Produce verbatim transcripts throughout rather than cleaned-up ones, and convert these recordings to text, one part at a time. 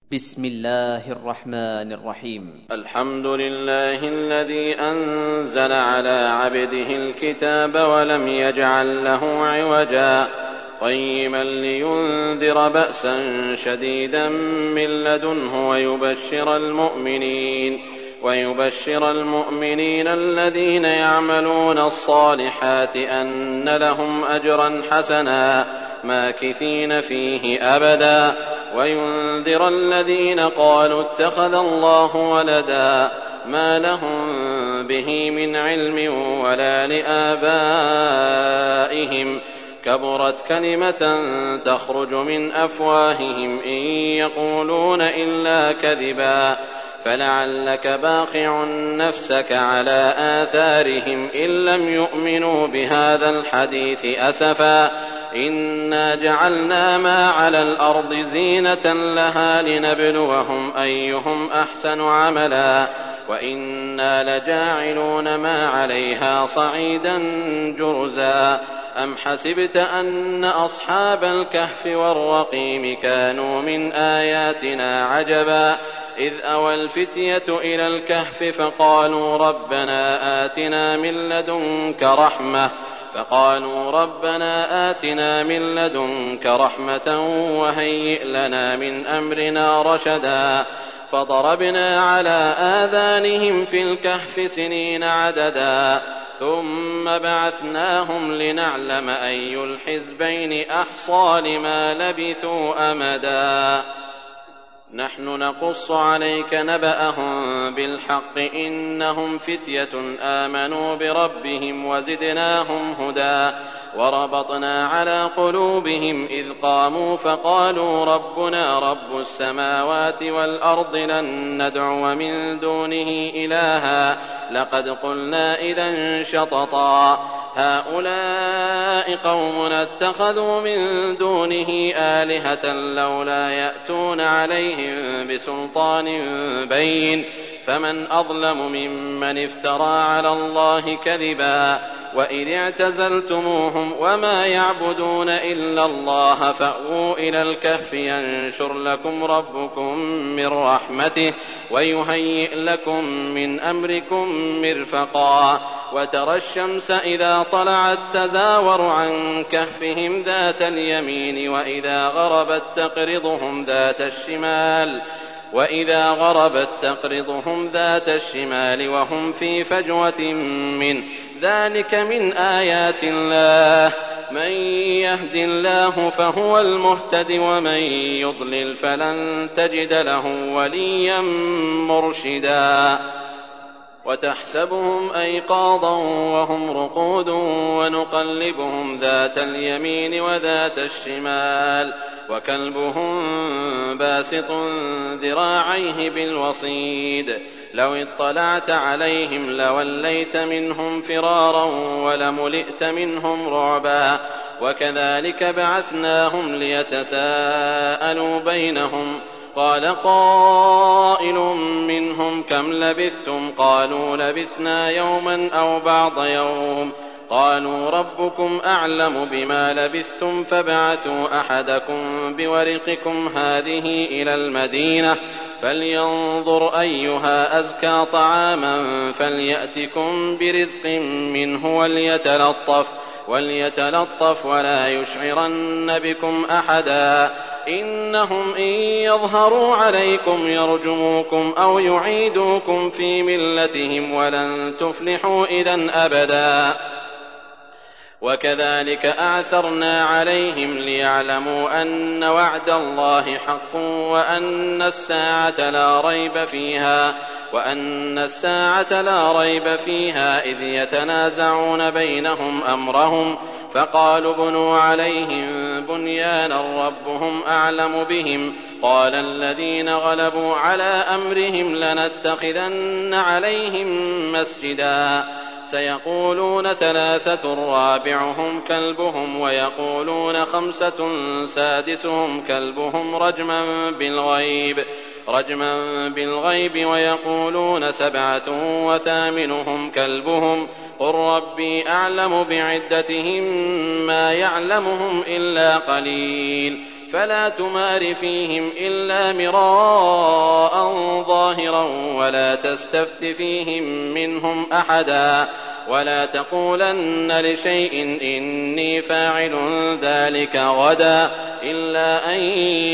بسم الله الرحمن الرحيم. الحمد لله الذي أنزل على عبده الكتاب ولم يجعل له عوجا قيما لينذر بأسا شديدا من لدنه ويبشر المؤمنين ويبشر المؤمنين الذين يعملون الصالحات أن لهم أجرا حسنا ماكثين فيه أبدا وينذر الذين قالوا اتخذ الله ولدا ما لهم به من علم ولا لآبائهم كبرت كلمة تخرج من أفواههم إن يقولون إلا كذبا فلعلك باخع نفسك على آثارهم إن لم يؤمنوا بهذا الحديث أسفا إنا جعلنا ما على الأرض زينة لها لنبلوهم أيهم أحسن عملا وإنا لجاعلون ما عليها صعيدا جرزا أم حسبت أن أصحاب الكهف والرقيم كانوا من آياتنا عجبا إذ أوى الفتية إلى الكهف فقالوا ربنا آتنا من لدنك رحمة فقالوا ربنا آتنا من لدنك رحمة وهيئ لنا من أمرنا رشدا فضربنا على آذانهم في الكهف سنين عددا ثم بعثناهم لنعلم أي الحزبين أحصى لما لبثوا أمدا نحن نقص عليك نبأهم بالحق إنهم فتية آمنوا بربهم وزدناهم هدى وربطنا على قلوبهم إذ قاموا فقالوا ربنا رب السماوات والأرض لن ندعو من دونه إلها لقد قلنا إذا شططا هؤلاء قومنا اتخذوا من دونه آلهة لولا يأتون عليهم بسلطان بين فمن أظلم ممن افترى على الله كذبا وإذ اعتزلتموهم وما يعبدون إلا الله فأووا إلى الكهف ينشر لكم ربكم من رحمته ويهيئ لكم من أمركم مرفقا وترى الشمس إذا طلعت تزاور عن كهفهم ذات اليمين وإذا غربت تقرضهم ذات الشمال وإذا غربت تقرضهم ذات الشمال وهم في فجوة منه ذلك من آيات الله من يهد الله فهو المهتد ومن يضلل فلن تجد له وليا مرشدا وتحسبهم أيقاظا وهم رقود ونقلبهم ذات اليمين وذات الشمال وكلبهم باسط ذراعيه بالوصيد لو اطلعت عليهم لوليت منهم فرارا ولملئت منهم رعبا وكذلك بعثناهم ليتساءلوا بينهم قال قائل منهم كم لبثتم قالوا لبثنا يوما أو بعض يوم قالوا ربكم أعلم بما لبثتم فابعثوا أحدكم بورقكم هذه إلى المدينة فلينظر أيها أزكى طعاما فليأتكم برزق منه وليتلطف وليتلطف ولا يشعرن بكم أحدا إنهم إن يظهروا عليكم يرجموكم أو يعيدوكم في ملتهم ولن تفلحوا إذن أبدا وكذلك أعثرنا عليهم ليعلموا أن وعد الله حق وأن الساعة لا ريب فيها وأن الساعة لا ريب فيها إذ يتنازعون بينهم أمرهم فقالوا بنوا عليهم بنيانا ربهم أعلم بهم قال الذين غلبوا على أمرهم لنتخذن عليهم مسجدا سيقولون ثلاثة رابعهم كلبهم ويقولون خمسة سادسهم كلبهم رجما بالغيب رجما بالغيب ويقولون سبعة وثامنهم كلبهم قل ربي أعلم بعدتهم ما يعلمهم إلا قليل فلا تمار فيهم إلا مراء ظاهرا ولا تستفت فيهم منهم أحدا ولا تقولن لشيء إني فاعل ذلك غدا إلا أن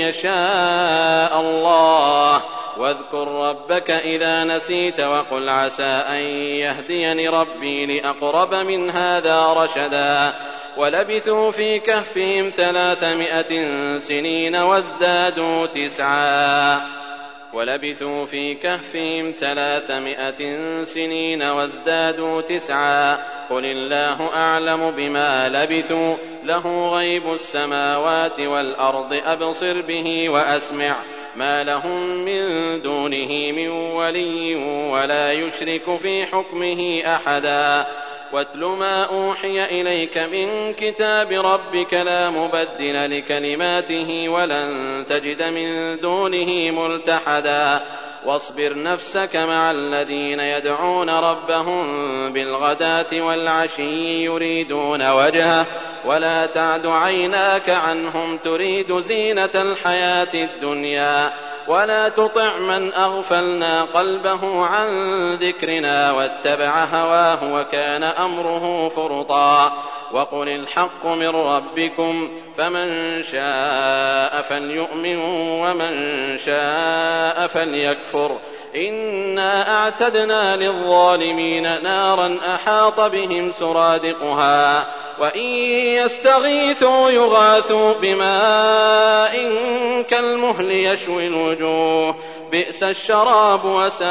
يشاء الله واذكر ربك إذا نسيت وقل عسى أن يهديني ربي لأقرب من هذا رشدا ولبثوا في كهفهم ثلاثمائة سنين وازدادوا تسعا ولبثوا في كهفهم ثلاثمائة سنين وازدادوا تسعا قل الله أعلم بما لبثوا له غيب السماوات والأرض أبصر به وأسمع ما لهم من دونه من ولي ولا يشرك في حكمه أحدا واتل ما أوحي إليك من كتاب ربك لا مبدل لكلماته ولن تجد من دونه ملتحدا واصبر نفسك مع الذين يدعون ربهم بالغداة والعشي يريدون وجهه ولا تعد عيناك عنهم تريد زينة الحياة الدنيا ولا تطع من أغفلنا قلبه عن ذكرنا واتبع هواه وكان أمره فرطا وقل الحق من ربكم فمن شاء فليؤمن ومن شاء فليكفر إنا أعتدنا للظالمين نارا أحاط بهم سرادقها وإن يستغيثوا يغاثوا بماء كالمهل يشوي الوجوه بئس الشراب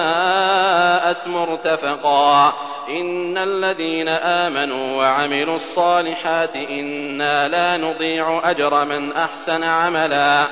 وساءت مرتفقا إن الذين آمنوا وعملوا الصالحات إنا لا نضيع أجر من أحسن عملا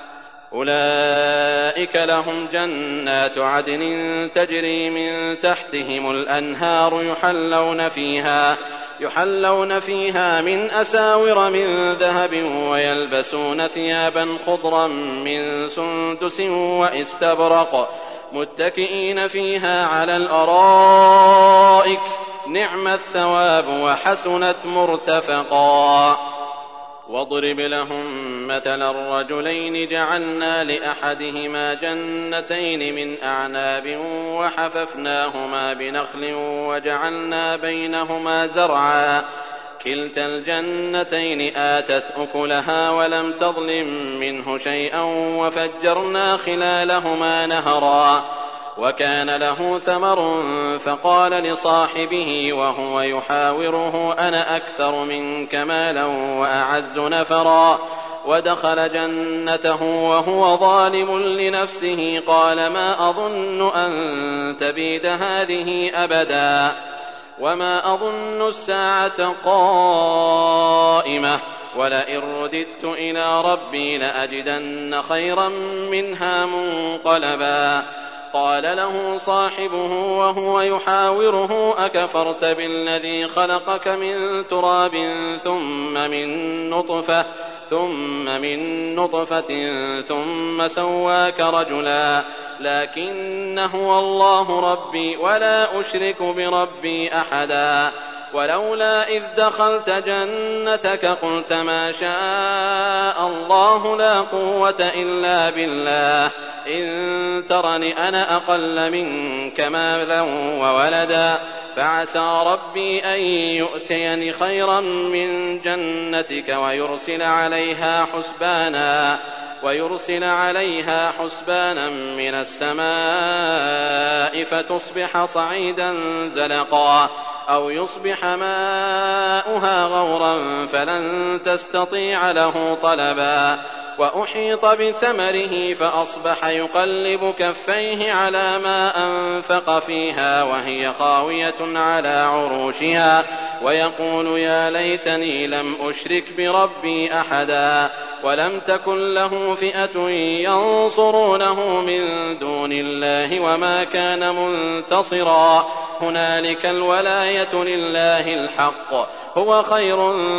أولئك لهم جنات عدن تجري من تحتهم الأنهار يحلون فيها يحلون فيها من أساور من ذهب ويلبسون ثيابا خضرا من سندس واستبرق متكئين فيها على الأرائك نعم الثواب وحسنت مرتفقا واضرب لهم مثل الرجلين جعلنا لأحدهما جنتين من أعناب وحففناهما بنخل وجعلنا بينهما زرعا كلتا الجنتين آتت أكلها ولم تظلم منه شيئا وفجرنا خلالهما نهرا وكان له ثمر فقال لصاحبه وهو يحاوره أنا أكثر منك مالا وأعز نفرا ودخل جنته وهو ظالم لنفسه قال ما أظن أن تبيد هذه أبدا وما أظن الساعة قائمة ولئن رددت إلى ربي لأجدن خيرا منها منقلبا قال له صاحبه وهو يحاوره أكفرت بالذي خلقك من تراب ثم من نطفة ثم من نطفة ثم سواك رجلا لكن هو الله ربي ولا أشرك بربي أحدا ولولا إذ دخلت جنتك قلت ما شاء الله لا قوة إلا بالله إن ترني أنا أقل منك مالا وولدا فعسى ربي أن يؤتيني خيرا من جنتك ويرسل عليها حسبانا ويرسل عليها حسبانا من السماء فتصبح صعيدا زلقا أو يصبح ماؤها غورا فلن تستطيع له طلبا وأحيط بثمره فأصبح يقلب كفيه على ما أنفق فيها وهي خاوية على عروشها ويقول يا ليتني لم أشرك بربي أحدا ولم تكن له فئة ينصرونه من دون الله وما كان منتصرا هنالك الولاية لله الحق هو خير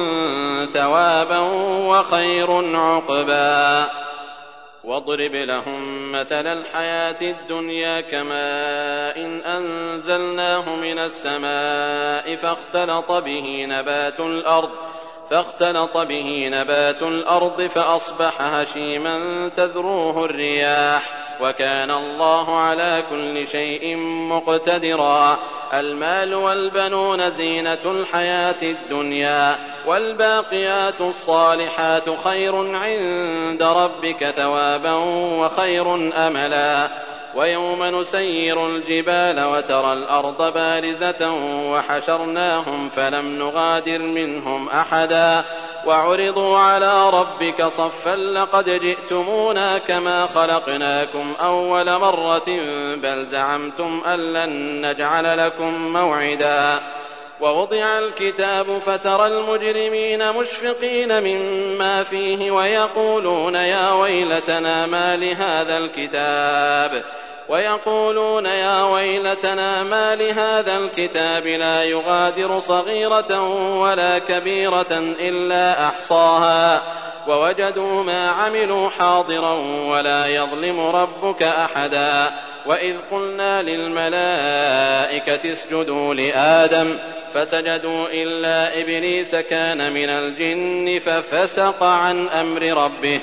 ثوابا وخير عقبا واضرب لهم مثل الحياة الدنيا كماء إن أنزلناه من السماء فاختلط به نبات الأرض فاختلط به نبات الأرض فأصبح هشيما تذروه الرياح وكان الله على كل شيء مقتدرا. المال والبنون زينة الحياة الدنيا والباقيات الصالحات خير عند ربك ثوابا وخير أملا. ويوم نسير الجبال وترى الأرض بارزة وحشرناهم فلم نغادر منهم أحدا وعرضوا على ربك صفا لقد جئتمونا كما خلقناكم أول مرة بل زعمتم أن لن نجعل لكم موعدا. ووضع الكتاب فترى المجرمين مشفقين مما فيه ويقولون يا ويلتنا ما لهذا الكتاب ويقولون يا ويلتنا ما لهذا الكتاب لا يغادر صغيرة ولا كبيرة إلا أحصاها ووجدوا ما عملوا حاضرا ولا يظلم ربك أحدا. وإذ قلنا للملائكة اسجدوا لآدم فسجدوا إلا إبليس كان من الجن ففسق عن أمر ربه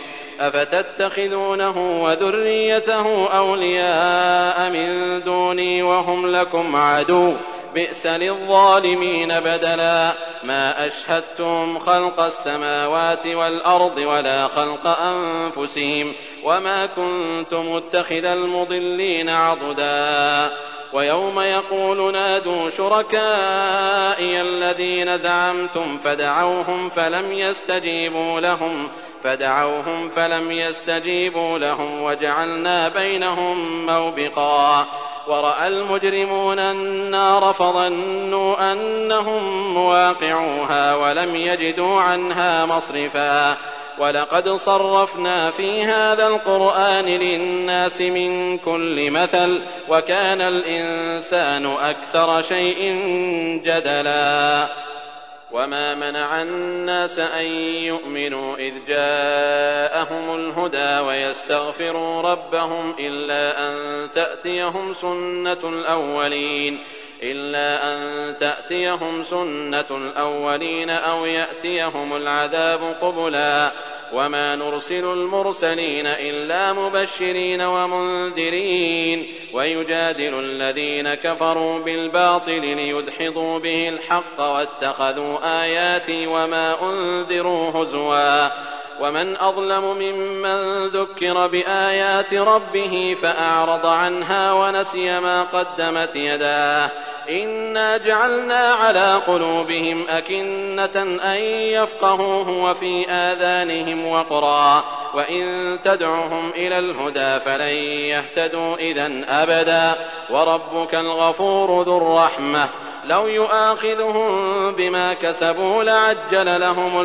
أفتتخذونه وذريته أولياء من دوني وهم لكم عدو بئس للظالمين بدلا. ما أشهدتم خلق السماوات والأرض ولا خلق أنفسهم وما كنت متخذ المضلين عضدا. ويوم يقول نادوا شركائي الذين زعمتم فدعوهم فلم يستجيبوا لهم فدعوهم فلم يستجيبوا لهم وجعلنا بينهم موبقا. ورأى المجرمون النار فظنوا أنهم مواقعوها ولم يجدوا عنها مصرفا. ولقد صرفنا في هذا القرآن للناس من كل مثل وكان الإنسان أكثر شيء جدلا. وما منع الناس أن يؤمنوا إذ جاءهم الهدى ويستغفروا ربهم إلا أن تأتيهم سنة الأولين إلا أن تأتيهم سنة الأولين أو يأتيهم العذاب قبلا. وما نرسل المرسلين إلا مبشرين ومنذرين ويجادل الذين كفروا بالباطل ليدحضوا به الحق واتخذوا آياتي وما أنذروا هزوا. ومن أظلم ممن ذكر بآيات ربه فأعرض عنها ونسي ما قدمت يداه إنا جعلنا على قلوبهم أكنة أن يفقهوه وفي آذانهم وقرا وإن تدعهم إلى الهدى فلن يهتدوا إذن أبدا. وربك الغفور ذو الرحمة لو يؤاخذهم بما كسبوا لعجل لهم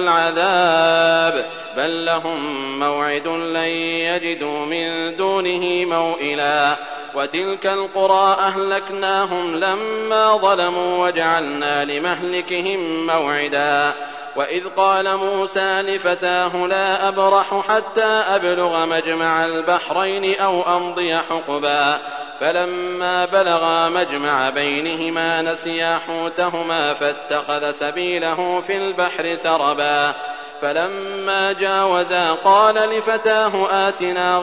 العذاب بل لهم موعد لن يجدوا من دونه موئلا. وتلك القرى أهلكناهم لما ظلموا وجعلنا لمهلكهم موعدا. وإذ قال موسى لفتاه لا أبرح حتى أبلغ مجمع البحرين أو أمضي حقبا فلما بلغا مجمع بينهما نسيا حوتهما فاتخذ سبيله في البحر سربا. فلما جاوزا قال لفتاه آتنا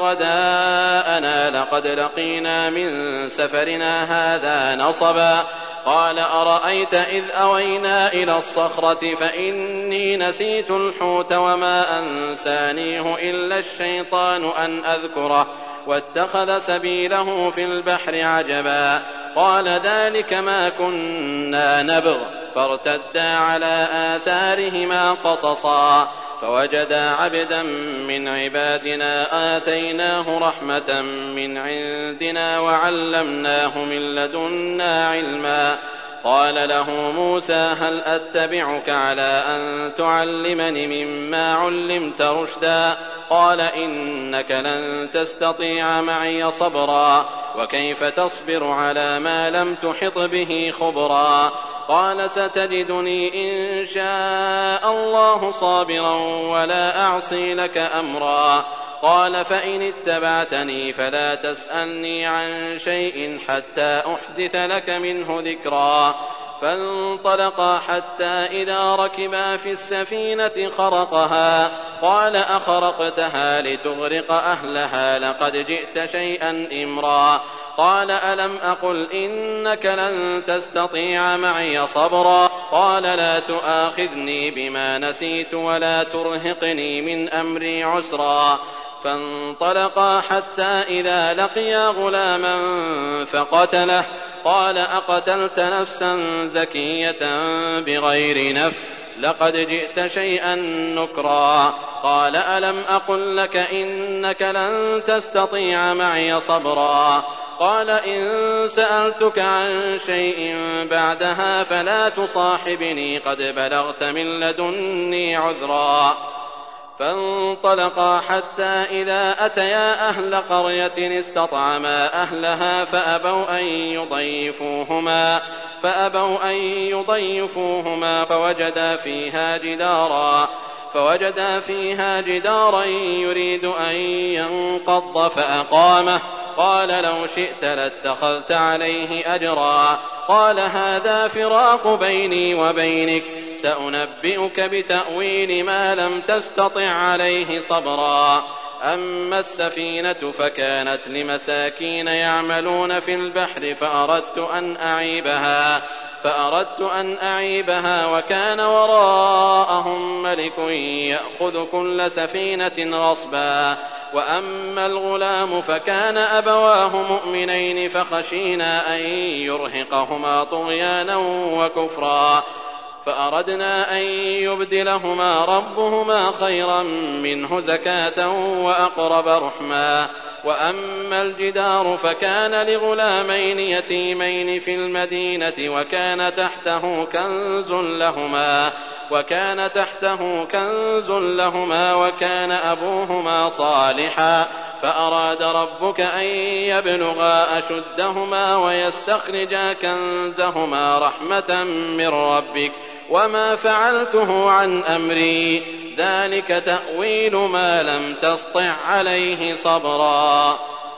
غداءنا لقد لقينا من سفرنا هذا نصبا. قال أرأيت إذ أوينا إلى الصخرة فإني نسيت الحوت وما أنسانيه إلا الشيطان أن أذكره واتخذ سبيله في البحر عجبا. قال ذلك ما كنا نبغ فارتدا على آثارهما قصصا فوجدا عبدا من عبادنا آتيناه رحمة من عندنا وعلمناه من لدنا علما. قال له موسى هل أتبعك على أن تعلمني مما علمت رشدا قال إنك لن تستطيع معي صبرا وكيف تصبر على ما لم تحط به خبرا. قال ستجدني إن شاء الله صابرا ولا أعصي لك أمرا. قال فإن اتبعتني فلا تسألني عن شيء حتى أحدث لك منه ذكرا. فانطلقا حتى إذا ركبا في السفينة خرقها قال أخرقتها لتغرق أهلها لقد جئت شيئا إمرا قال ألم أقل إنك لن تستطيع معي صبرا قال لا تؤاخذني بما نسيت ولا ترهقني من أمري عسرا فانطلقا حتى إذا لقيا غلاما فقتله قال أقتلت نفسا زكية بغير نفس لقد جئت شيئا نكرا قال ألم أقل لك إنك لن تستطيع معي صبرا قال إن سألتك عن شيء بعدها فلا تصاحبني قد بلغت من لدني عذرا فانطلقا حتى إذا أتيا أهل قرية استطعما أهلها فأبوا أن يضيفوهما فأبوا أن يضيفوهما فوجدا فيها جدارا فوجدا فيها جدارا يريد أن ينقض فأقامه قال لو شئت لاتخذت عليه أجرا قال هذا فراق بيني وبينك سأنبئك بتأويل ما لم تستطع عليه صبرا أما السفينة فكانت لمساكين يعملون في البحر فأردت أن أعيبها فأردت أن أعيبها وكان وراءهم ملك يأخذ كل سفينة غصبا وأما الغلام فكان أبواه مؤمنين فخشينا أن يرهقهما طغيانا وكفرا فأردنا أن يبدلهما ربهما خيرا منه زكاة وأقرب رحما وأما الجدار فكان لغلامين يتيمين في المدينة وكان تحته كنز لهما وكان تحته كنز لهما وكان أبوهما صالحا فأراد ربك أن يبلغا أشدهما ويستخرجا كنزهما رحمة من ربك وما فعلته عن أمري ذلك تأويل ما لم تسطع عليه صبرا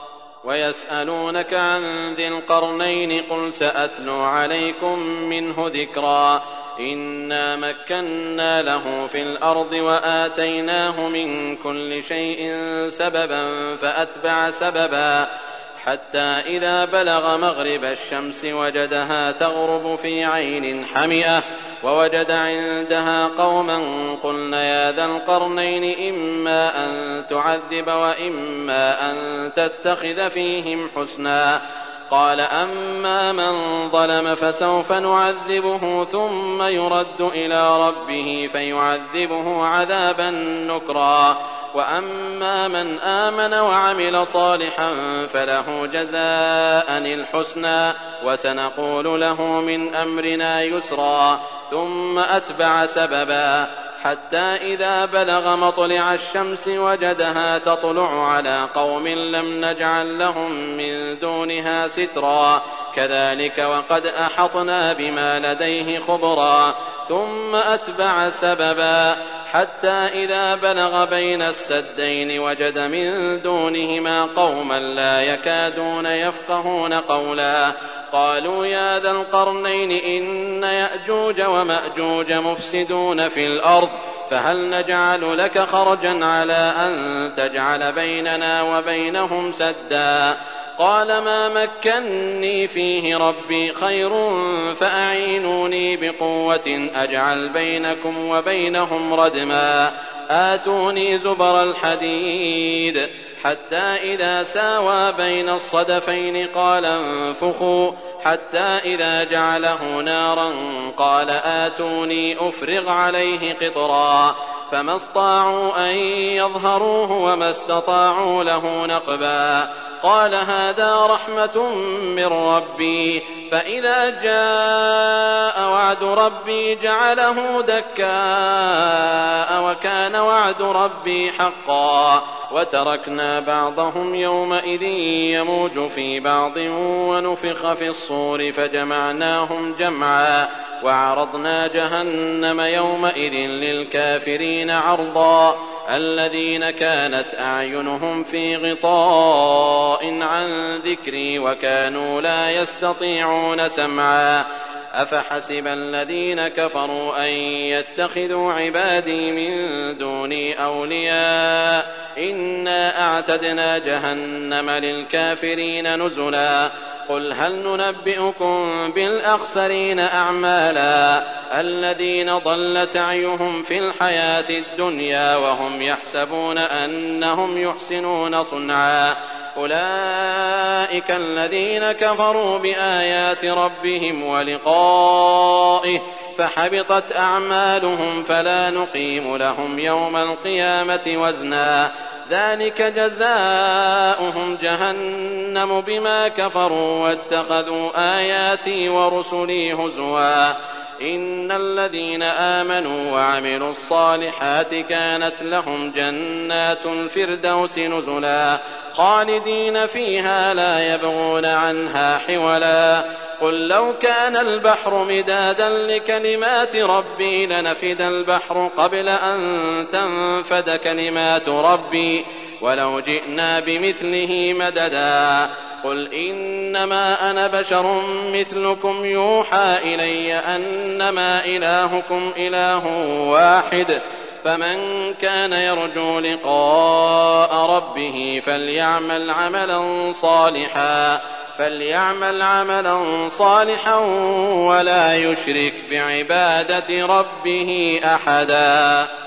ويسألونك عن ذي القرنين قل سأتلو عليكم منه ذكرا إنا مكنا له في الأرض وآتيناه من كل شيء سببا فأتبع سببا حتى إذا بلغ مغرب الشمس وجدها تغرب في عين حمئة ووجد عندها قوما قلنا يا ذا القرنين إما أن تعذب وإما أن تتخذ فيهم حسنا قال أما من ظلم فسوف نعذبه ثم يرد إلى ربه فيعذبه عذابا نكرا وأما من آمن وعمل صالحا فله جزاء الحسنى وسنقول له من أمرنا يسرا ثم أتبع سببا حتى إذا بلغ مطلع الشمس وجدها تطلع على قوم لم نجعل لهم من دونها سترا كذلك وقد أحطنا بما لديه خبرا ثم أتبع سببا حتى إذا بلغ بين السدين وجد من دونهما قوما لا يكادون يفقهون قولا قالوا يا ذا القرنين إن يأجوج ومأجوج مفسدون في الأرض فهل نجعل لك خرجا على أن تجعل بيننا وبينهم سدا قال ما مكني فيه ربي خير فأعينوني بقوة أجعل بينكم وبينهم ردما آتوني زبر الحديد حتى إذا ساوى بين الصدفين قال انفخوا حتى إذا جعله نارا قال آتوني أفرغ عليه قطرا فما استطاعوا أن يظهروه وما استطاعوا له نقبا قال هذا رحمة من ربي فإذا جاء وعد ربي جعله دكاء وكان وعد ربي حقا وتركنا بعضهم يومئذ يموج في بعض ونفخ في الصور فجمعناهم جمعا وعرضنا جهنم يومئذ للكافرين عرضا الذين كانت أعينهم في غطاء عن ذكري وكانوا لا يستطيعون سمعا أفحسب الذين كفروا أن يتخذوا عبادي من دوني أولياء إنا أعتدنا جهنم للكافرين نزلا قل هل ننبئكم بالأخسرين أعمالا الذين ضل سعيهم في الحياة الدنيا وهم يحسبون أنهم يحسنون صنعا أولئك الذين كفروا بآيات ربهم ولقائه فحبطت أعمالهم فلا نقيم لهم يوم القيامة وزنا ذلك جزاؤهم جهنم بما كفروا واتخذوا آياتي ورسلي هزوا إن الذين آمنوا وعملوا الصالحات كانت لهم جنات الفردوس نزلا خالدين فيها لا يبغون عنها حولا قل لو كان البحر مدادا لكلمات ربي لنفد البحر قبل أن تنفد كلمات ربي ولو جئنا بمثله مددا قل إنما أنا بشر مثلكم يوحى إلي أنما إلهكم إله واحد فمن كان يرجو لقاء ربه فليعمل عملا صالحا فليعمل عملا صالحا ولا يشرك بعبادة ربه أحدا.